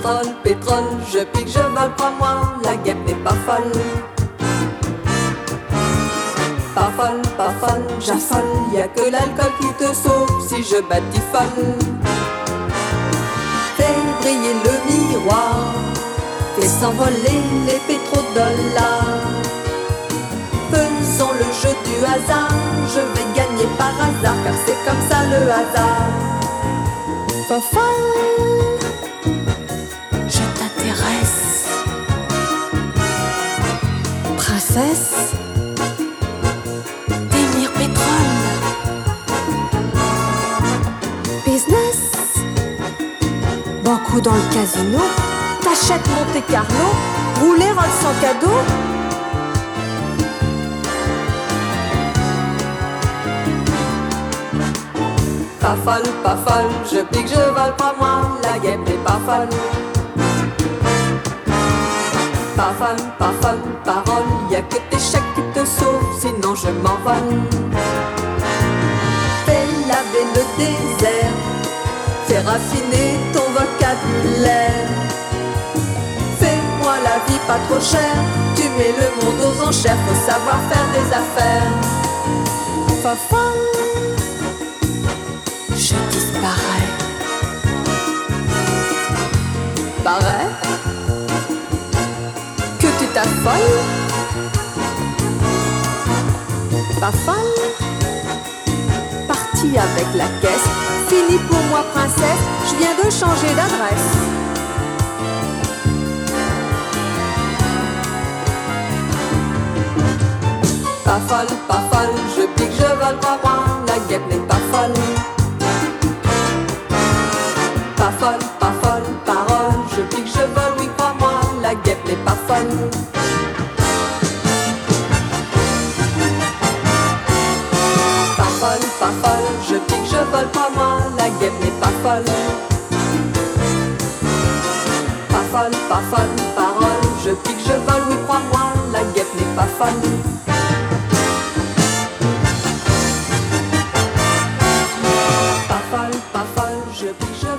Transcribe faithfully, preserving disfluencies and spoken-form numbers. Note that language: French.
pétrole, pétrole, je pique, je vole, crois-moi, la guêpe n'est pas folle. Pas folle, pas folle, j'affole, y'a que l'alcool qui te sauve si je batifole. Fais briller le miroir, fais s'envoler les pétrodollars. Faisons le jeu du hasard, je vais gagner par hasard, car c'est comme ça le hasard. Fofolle, je t'intéresse. princesse, D'émir Pétrole. business, banco dans le casino, t'achètes Monte Carlo, rouler Rolls sans cadeau. Pas folle, pas folle, je pique, je vole, pas moi, la guêpe n'est pas folle. Pas folle, pas folle, parole, y'a que tes chèques qui te sauvent, sinon je m'envole. Fais laver le désert, fais raffiner ton vocabulaire. Fais-moi la vie pas trop chère, tu mets le monde aux enchères, faut savoir faire des affaires. Pas folle, Je disparais. paraît que tu t'affoles. Pas folle, parti avec la caisse, fini pour moi princesse, je viens de changer d'adresse. Pas folle, pas folle, je pique, je vole, crois-moi, la guêpe n'est pas folle. Pas folle, pas folle, parole, je pique, je vole, oui, crois-moi, la guêpe n'est pas folle. Pas folle, pas folle, je pique, je vole, crois-moi, la guêpe n'est pas folle. Pas folle, pas folle, parole, je pique, je vole, oui, crois-moi, la guêpe n'est pas folle. Pas folle, pas folle, je pique, je